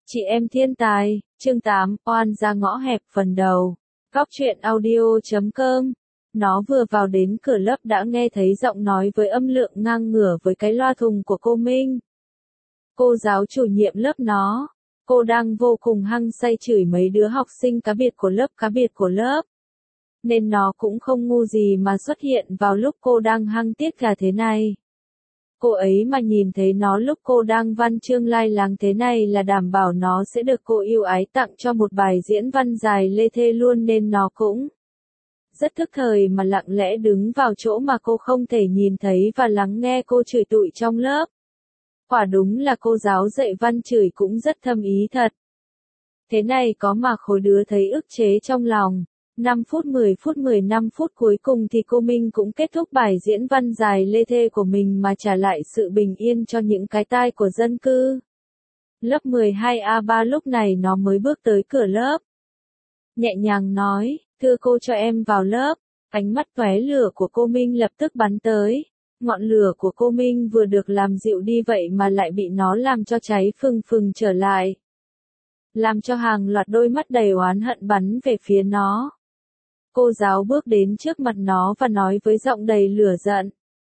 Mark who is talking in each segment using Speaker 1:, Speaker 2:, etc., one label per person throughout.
Speaker 1: Chị em thiên tài, chương 8, oan ra ngõ hẹp phần đầu. Góc truyện audio.com. Nó vừa vào đến cửa lớp đã nghe thấy giọng nói với âm lượng ngang ngửa với cái loa thùng của cô Minh. Cô giáo chủ nhiệm lớp nó. Cô đang vô cùng hăng say chửi mấy đứa học sinh cá biệt của lớp. Nên nó cũng không ngu gì mà xuất hiện vào lúc cô đang hăng tiết gà thế này. Cô ấy mà nhìn thấy nó lúc cô đang văn chương lai láng thế này là đảm bảo nó sẽ được cô yêu ái tặng cho một bài diễn văn dài lê thê luôn, nên nó cũng rất thức thời mà lặng lẽ đứng vào chỗ mà cô không thể nhìn thấy và lắng nghe cô chửi tụi trong lớp. Quả đúng là cô giáo dạy văn chửi cũng rất thâm ý thật. Thế này có mà khối đứa thấy ức chế trong lòng. 5 phút 15 phút cuối cùng thì cô Minh cũng kết thúc bài diễn văn dài lê thê của mình mà trả lại sự bình yên cho những cái tai của dân cư. Lớp 12A3 lúc này nó mới bước tới cửa lớp. Nhẹ nhàng nói, thưa cô cho em vào lớp. Ánh mắt tóe lửa của cô Minh lập tức bắn tới. Ngọn lửa của cô Minh vừa được làm dịu đi vậy mà lại bị nó làm cho cháy phừng phừng trở lại. Làm cho hàng loạt đôi mắt đầy oán hận bắn về phía nó. Cô giáo bước đến trước mặt nó và nói với giọng đầy lửa giận.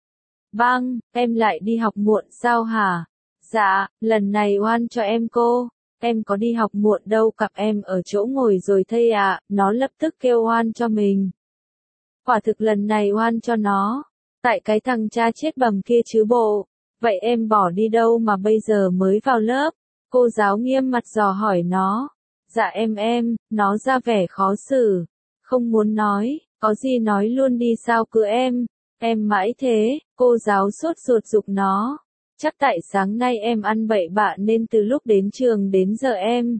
Speaker 1: Băng, em lại đi học muộn sao hả? Dạ, lần này oan cho em cô. Em có đi học muộn đâu, cặp em ở chỗ ngồi rồi thầy ạ. Nó lập tức kêu oan cho mình. Quả thực lần này oan cho nó. Tại cái thằng cha chết bầm kia chứ bộ. Vậy em bỏ đi đâu mà bây giờ mới vào lớp? Cô giáo nghiêm mặt dò hỏi nó. Dạ em, nó ra vẻ khó xử. Không muốn nói, có gì nói luôn đi sao cứ em mãi thế, cô giáo sốt ruột giục nó. Chắc tại sáng nay em ăn bậy bạ nên từ lúc đến trường đến giờ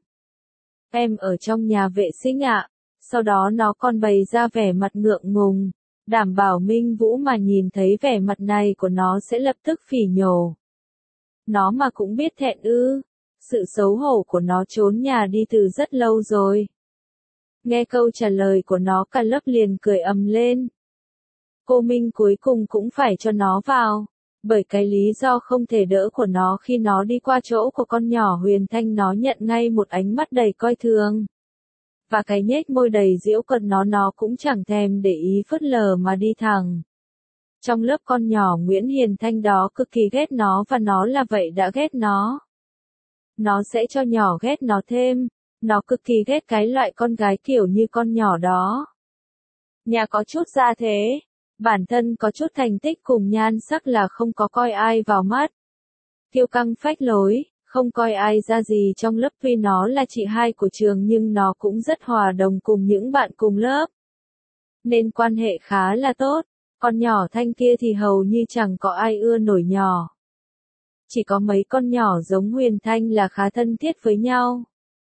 Speaker 1: em ở trong nhà vệ sinh ạ. Sau đó nó còn bày ra vẻ mặt ngượng ngùng, đảm bảo Minh Vũ mà nhìn thấy vẻ mặt này của nó sẽ lập tức phỉ nhổ. Nó mà cũng biết thẹn ư, sự xấu hổ của nó trốn nhà đi từ rất lâu rồi. Nghe câu trả lời của nó cả lớp liền cười ầm lên. Cô Minh cuối cùng cũng phải cho nó vào, bởi cái lý do không thể đỡ của nó khi nó đi qua chỗ của con nhỏ Huyền Thanh, nó nhận ngay một ánh mắt đầy coi thường. Và cái nhếch môi đầy giễu cợt nó cũng chẳng thèm để ý phớt lờ mà đi thẳng. Trong lớp con nhỏ Nguyễn Hiền Thanh đó cực kỳ ghét nó và nó là vậy đã ghét nó. Nó sẽ cho nhỏ ghét nó thêm. Nó cực kỳ ghét cái loại con gái kiểu như con nhỏ đó. Nhà có chút gia thế, bản thân có chút thành tích cùng nhan sắc là không có coi ai vào mắt. Kiêu căng phách lối, không coi ai ra gì trong lớp, tuy nó là chị hai của trường nhưng nó cũng rất hòa đồng cùng những bạn cùng lớp. Nên quan hệ khá là tốt, con nhỏ Thanh kia thì hầu như chẳng có ai ưa nổi nhỏ. Chỉ có mấy con nhỏ giống Huyền Thanh là khá thân thiết với nhau.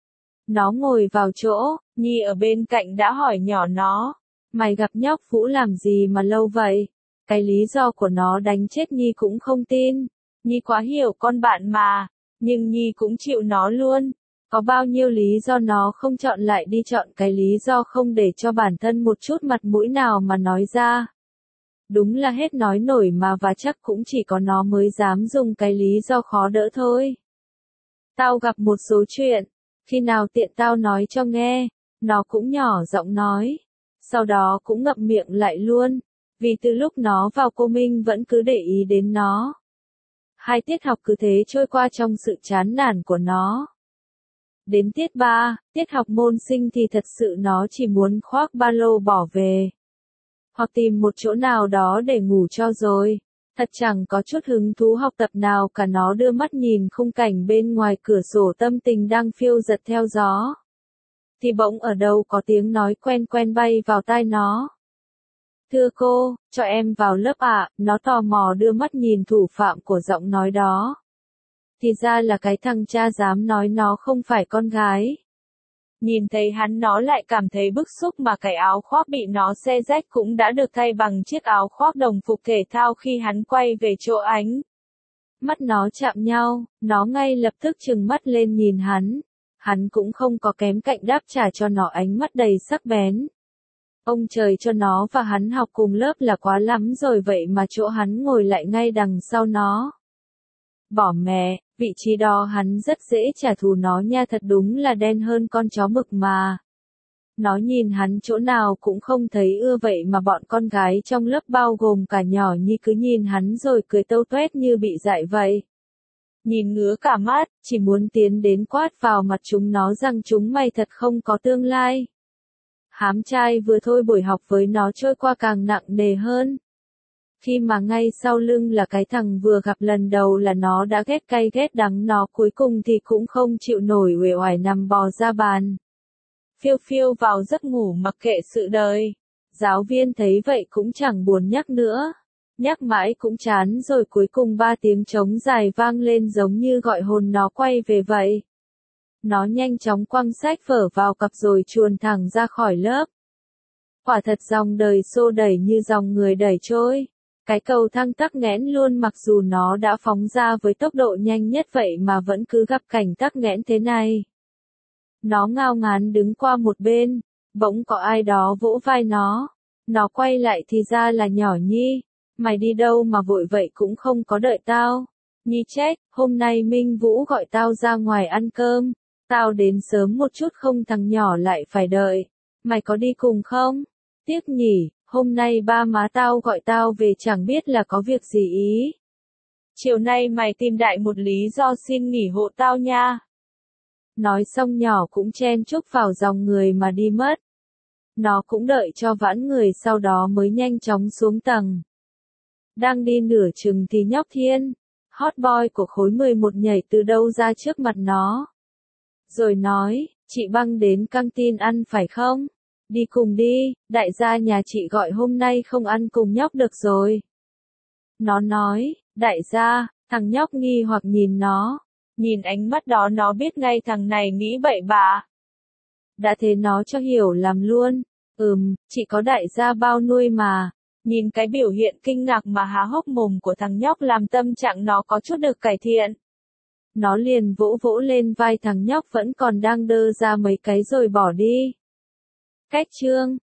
Speaker 1: Nó ngồi vào chỗ, Nhi ở bên cạnh đã hỏi nhỏ nó, mày gặp nhóc Vũ làm gì mà lâu vậy? Cái lý do của nó đánh chết Nhi cũng không tin. Nhi quá hiểu con bạn mà, nhưng Nhi cũng chịu nó luôn. Có bao nhiêu lý do nó không chọn lại đi chọn cái lý do không để cho bản thân một chút mặt mũi nào mà nói ra. Đúng là hết nói nổi mà, và chắc cũng chỉ có nó mới dám dùng cái lý do khó đỡ thôi. Tao gặp một số chuyện. Khi nào tiện tao nói cho nghe, nó cũng nhỏ giọng nói. Sau đó cũng ngậm miệng lại luôn, vì từ lúc nó vào cô Minh vẫn cứ để ý đến nó. 2 tiết học cứ thế trôi qua trong sự chán nản của nó. Đến tiết 3, tiết học môn sinh thì thật sự nó chỉ muốn khoác ba lô bỏ về. Hoặc tìm một chỗ nào đó để ngủ cho rồi. Thật chẳng có chút hứng thú học tập nào cả. Nó đưa mắt nhìn khung cảnh bên ngoài cửa sổ, tâm tình đang phiêu dật theo gió. Thì bỗng ở đâu có tiếng nói quen quen bay vào tai nó. Thưa cô, cho em vào lớp ạ. Nó tò mò đưa mắt nhìn thủ phạm của giọng nói đó. Thì ra là cái thằng cha dám nói nó không phải con gái. Nhìn thấy hắn nó lại cảm thấy bức xúc, mà cái áo khoác bị nó xé rách cũng đã được thay bằng chiếc áo khoác đồng phục thể thao khi hắn quay về chỗ ánh. Mắt nó chạm nhau, nó ngay lập tức trừng mắt lên nhìn hắn. Hắn cũng không có kém cạnh đáp trả cho nó ánh mắt đầy sắc bén. Ông trời cho nó và hắn học cùng lớp là quá lắm rồi, vậy mà chỗ hắn ngồi lại ngay đằng sau nó. Bỏ mẹ, Vị trí đó hắn rất dễ trả thù nó nha, thật đúng là đen hơn con chó mực mà. Nó nhìn hắn chỗ nào cũng không thấy ưa, vậy mà bọn con gái trong lớp bao gồm cả nhỏ Nhi cứ nhìn hắn rồi cười tâu tuét như bị dại vậy. Nhìn ngứa cả mắt, chỉ muốn tiến đến quát vào mặt chúng nó rằng chúng mày thật không có tương lai. Hám trai vừa thôi buổi học với nó trôi qua càng nặng nề hơn. Khi mà ngay sau lưng là cái thằng vừa gặp lần đầu là nó đã ghét cay ghét đắng nó, cuối cùng thì cũng không chịu nổi uể oải nằm bò ra bàn. Phiêu phiêu vào giấc ngủ mặc kệ sự đời. Giáo viên thấy vậy cũng chẳng buồn nhắc nữa. Nhắc mãi cũng chán rồi, cuối cùng 3 tiếng trống dài vang lên giống như gọi hồn nó quay về vậy. Nó nhanh chóng quăng sách vở vào cặp rồi chuồn thẳng ra khỏi lớp. Quả thật dòng đời xô đẩy như dòng người đẩy trôi. Cái cầu thang tắc nghẽn luôn, mặc dù nó đã phóng ra với tốc độ nhanh nhất vậy mà vẫn cứ gặp cảnh tắc nghẽn thế này. Nó ngao ngán đứng qua một bên, bỗng có ai đó vỗ vai nó. Nó quay lại thì ra là nhỏ Nhi. Mày đi đâu mà vội vậy, cũng không có đợi tao. Nhi trách, hôm nay Minh Vũ gọi tao ra ngoài ăn cơm. Tao đến sớm một chút không, thằng nhỏ lại phải đợi. Mày có đi cùng không? Tiếc nhỉ, hôm nay ba má tao gọi tao về chẳng biết là có việc gì ý. Chiều nay mày tìm đại một lý do xin nghỉ hộ tao nha. Nói xong nhỏ cũng chen chúc vào dòng người mà đi mất. Nó cũng đợi cho vãn người sau đó mới nhanh chóng xuống tầng. Đang đi nửa chừng thì nhóc Thiên, hot boy của khối 11 nhảy từ đâu ra trước mặt nó. Rồi nói, chị Băng đến căng tin ăn phải không? Đi cùng đi, đại gia nhà chị gọi hôm nay không ăn cùng nhóc được rồi. Nó nói, đại gia, thằng nhóc nghi hoặc nhìn nó. Nhìn ánh mắt đó nó biết ngay thằng này nghĩ bậy bạ. Đã thế nó cho hiểu làm luôn. Chị có đại gia bao nuôi mà. Nhìn cái biểu hiện kinh ngạc mà há hốc mồm của thằng nhóc làm tâm trạng nó có chút được cải thiện. Nó liền vỗ vỗ lên vai thằng nhóc vẫn còn đang đơ ra mấy cái rồi bỏ đi. Cách chương